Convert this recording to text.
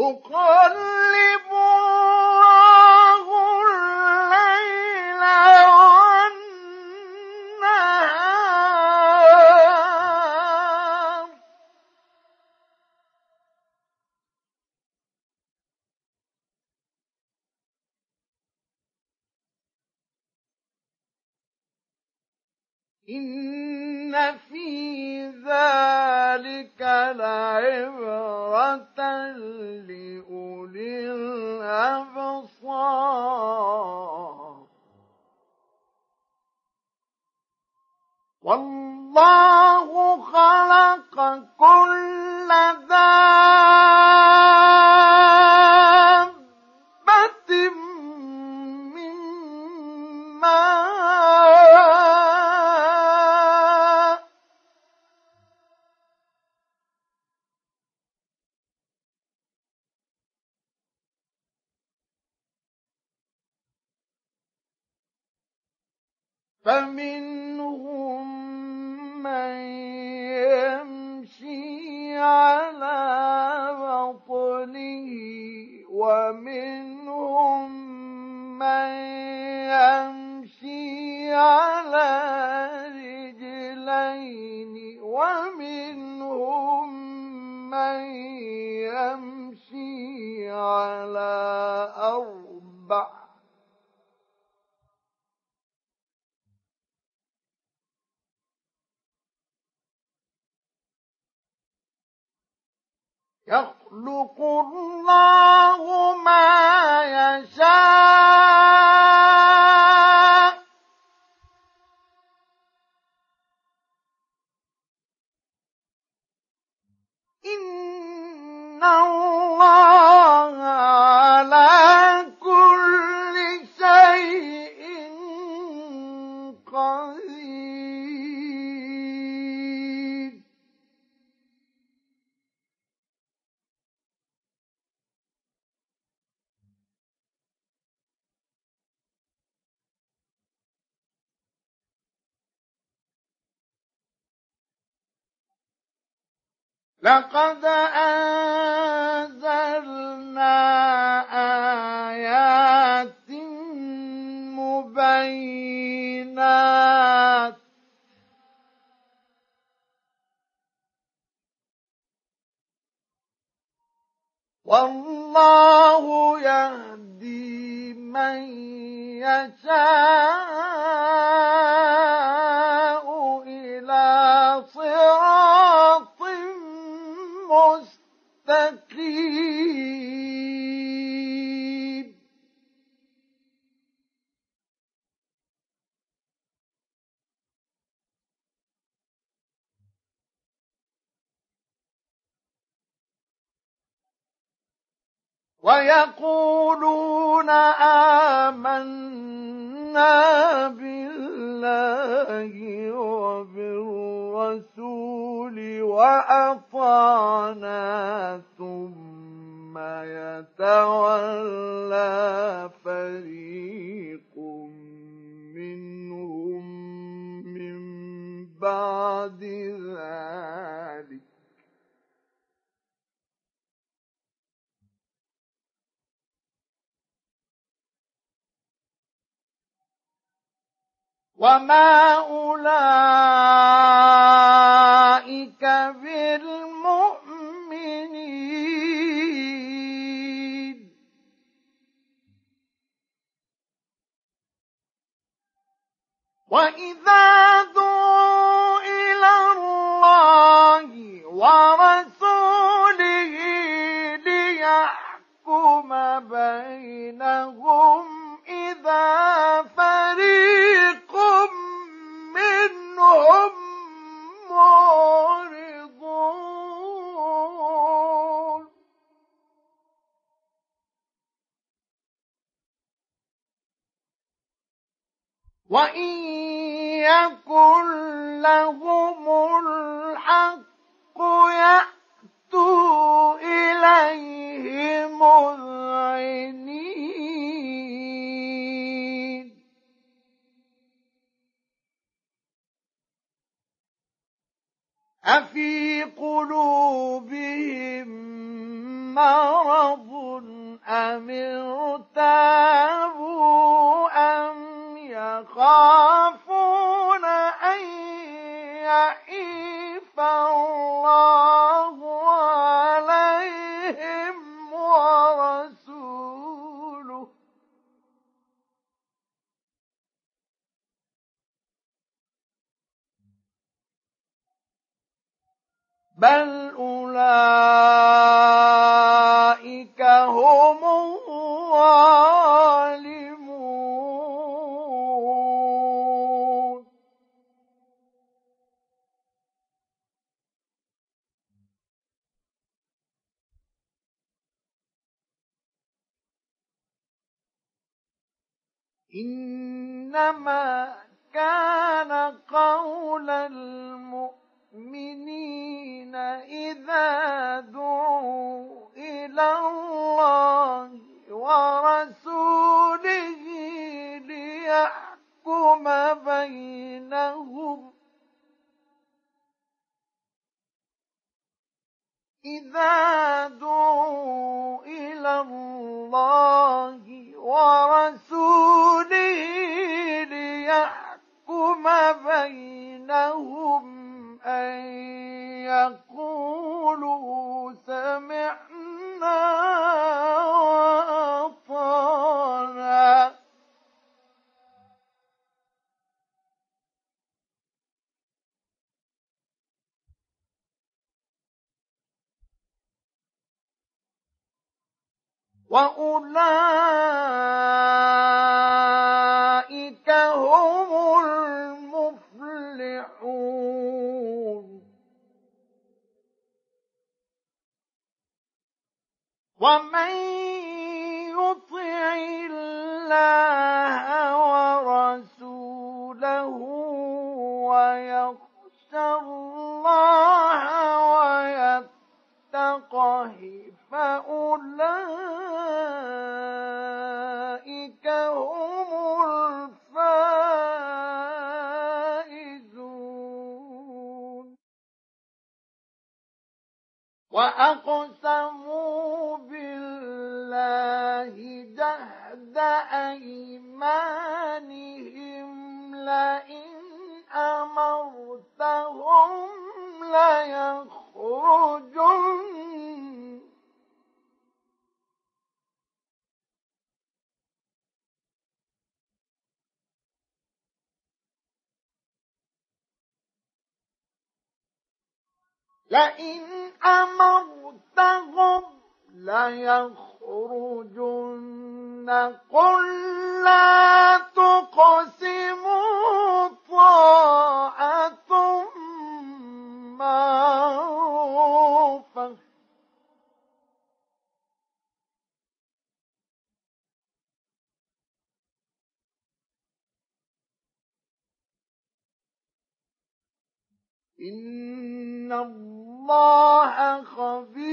يقلب الله الليل والنهار إن في ذلك لعبرة لأولي الأبصار والله خلق كل دابة من ماء فمنهم من يمشي على بطنه ومنهم من يمشي على رجلين ومنهم من يمشي على أربع يخلق الله ما يشاء إن الله على كل شيء قدير لقد أنزلنا آيات مبينات والله يهدي من يشاء إلى صراط مستقيم ويقولون آمنا بالله وبالرسول وأطعنا ثم يتولى فريق منهم من بعد ذلك وما أولئك بالمؤمنين وإذا دعوا إلى الله ورسوله ليحكم بينهم إذا فريق منهم معرضون وإن يكن لهم الحق يأتوا إليه مذعنين أفي قلوبهم مرض أم ارتابوا أم يخافون أن يحيف الله عليهم ورسوله بل أولئك هم الظالمون إنما كان قول المؤمنين إذا دعوا إلى الله ورسوله ليحكم بينهم إذا دعوا إلى الله ورسوله ليحكم بينهم أن يقولوا سمعنا وأطعنا وأولئك هم المفلحون ومن يطع الله ورسوله ويخش الله ويتقه فأولئك هم الفائزون وأقسموا بالله جهد أيمانهم لئن أمرتهم ليخرجن لئن أمرتهم ليخرجن قل لا تقسموا طاعة معروفة إن الله خبير